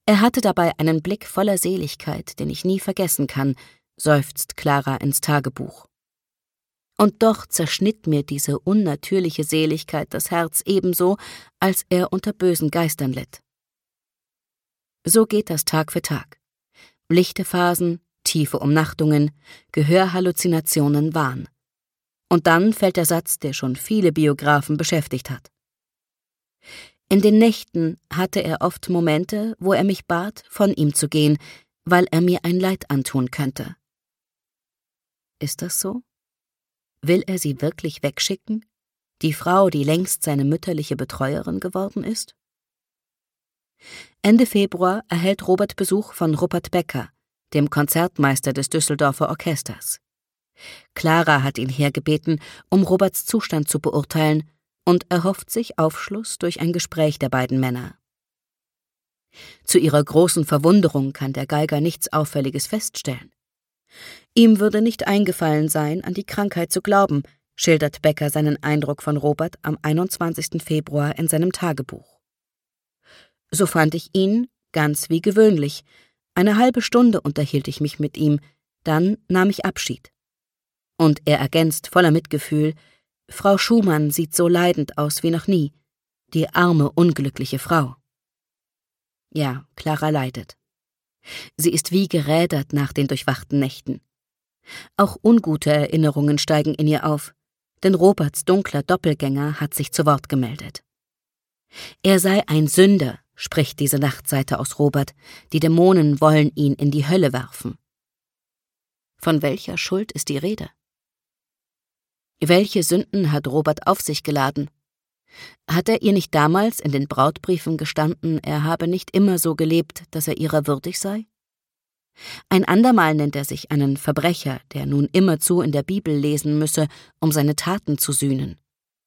Er hatte dabei einen Blick voller Seligkeit, den ich nie vergessen kann, seufzt Clara ins Tagebuch. Und doch zerschnitt mir diese unnatürliche Seligkeit das Herz ebenso, als er unter bösen Geistern litt. So geht das Tag für Tag. Lichte Phasen, tiefe Umnachtungen, Gehörhalluzinationen, Wahn. Und dann fällt der Satz, der schon viele Biografen beschäftigt hat. In den Nächten hatte er oft Momente, wo er mich bat, von ihm zu gehen, weil er mir ein Leid antun könnte. Ist das so? Will er sie wirklich wegschicken? Die Frau, die längst seine mütterliche Betreuerin geworden ist? Ende Februar erhält Robert Besuch von Rupert Becker, dem Konzertmeister des Düsseldorfer Orchesters. Clara hat ihn hergebeten, um Roberts Zustand zu beurteilen, und erhofft sich Aufschluss durch ein Gespräch der beiden Männer. Zu ihrer großen Verwunderung kann der Geiger nichts Auffälliges feststellen. Ihm würde nicht eingefallen sein, an die Krankheit zu glauben, schildert Becker seinen Eindruck von Robert am 21. Februar in seinem Tagebuch. So fand ich ihn, ganz wie gewöhnlich. Eine halbe Stunde unterhielt ich mich mit ihm, dann nahm ich Abschied. Und er ergänzt voller Mitgefühl: Frau Schumann sieht so leidend aus wie noch nie. Die arme, unglückliche Frau. Ja, Clara leidet. Sie ist wie gerädert nach den durchwachten Nächten. Auch ungute Erinnerungen steigen in ihr auf, denn Roberts dunkler Doppelgänger hat sich zu Wort gemeldet. Er sei ein Sünder, spricht diese Nachtseite aus Robert, die Dämonen wollen ihn in die Hölle werfen. Von welcher Schuld ist die Rede? Welche Sünden hat Robert auf sich geladen? Hat er ihr nicht damals in den Brautbriefen gestanden, er habe nicht immer so gelebt, dass er ihrer würdig sei? Ein andermal nennt er sich einen Verbrecher, der nun immerzu in der Bibel lesen müsse, um seine Taten zu sühnen.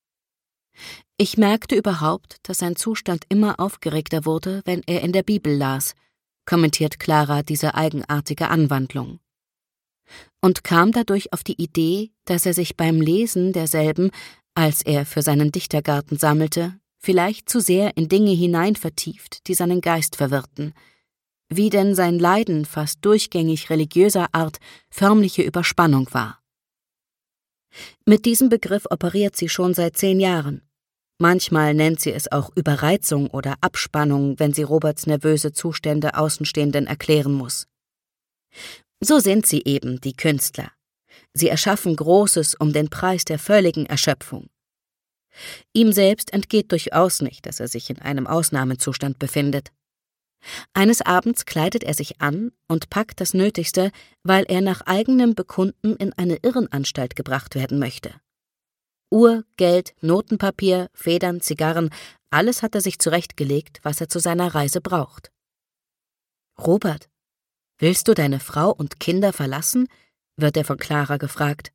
Ich merkte überhaupt, dass sein Zustand immer aufgeregter wurde, wenn er in der Bibel las, kommentiert Clara diese eigenartige Anwandlung. Und kam dadurch auf die Idee, dass er sich beim Lesen derselben, als er für seinen Dichtergarten sammelte, vielleicht zu sehr in Dinge hinein vertieft, die seinen Geist verwirrten, wie denn sein Leiden fast durchgängig religiöser Art förmliche Überspannung war. Mit diesem Begriff operiert sie schon seit 10 Jahren. Manchmal nennt sie es auch Überreizung oder Abspannung, wenn sie Roberts nervöse Zustände Außenstehenden erklären muss. So sind sie eben, die Künstler. Sie erschaffen Großes um den Preis der völligen Erschöpfung. Ihm selbst entgeht durchaus nicht, dass er sich in einem Ausnahmezustand befindet. Eines Abends kleidet er sich an und packt das Nötigste, weil er nach eigenem Bekunden in eine Irrenanstalt gebracht werden möchte. Uhr, Geld, Notenpapier, Federn, Zigarren, alles hat er sich zurechtgelegt, was er zu seiner Reise braucht. »Robert, willst du deine Frau und Kinder verlassen?« wird er von Clara gefragt.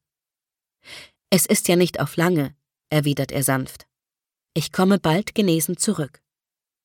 »Es ist ja nicht auf lange«, erwidert er sanft. »Ich komme bald genesen zurück.«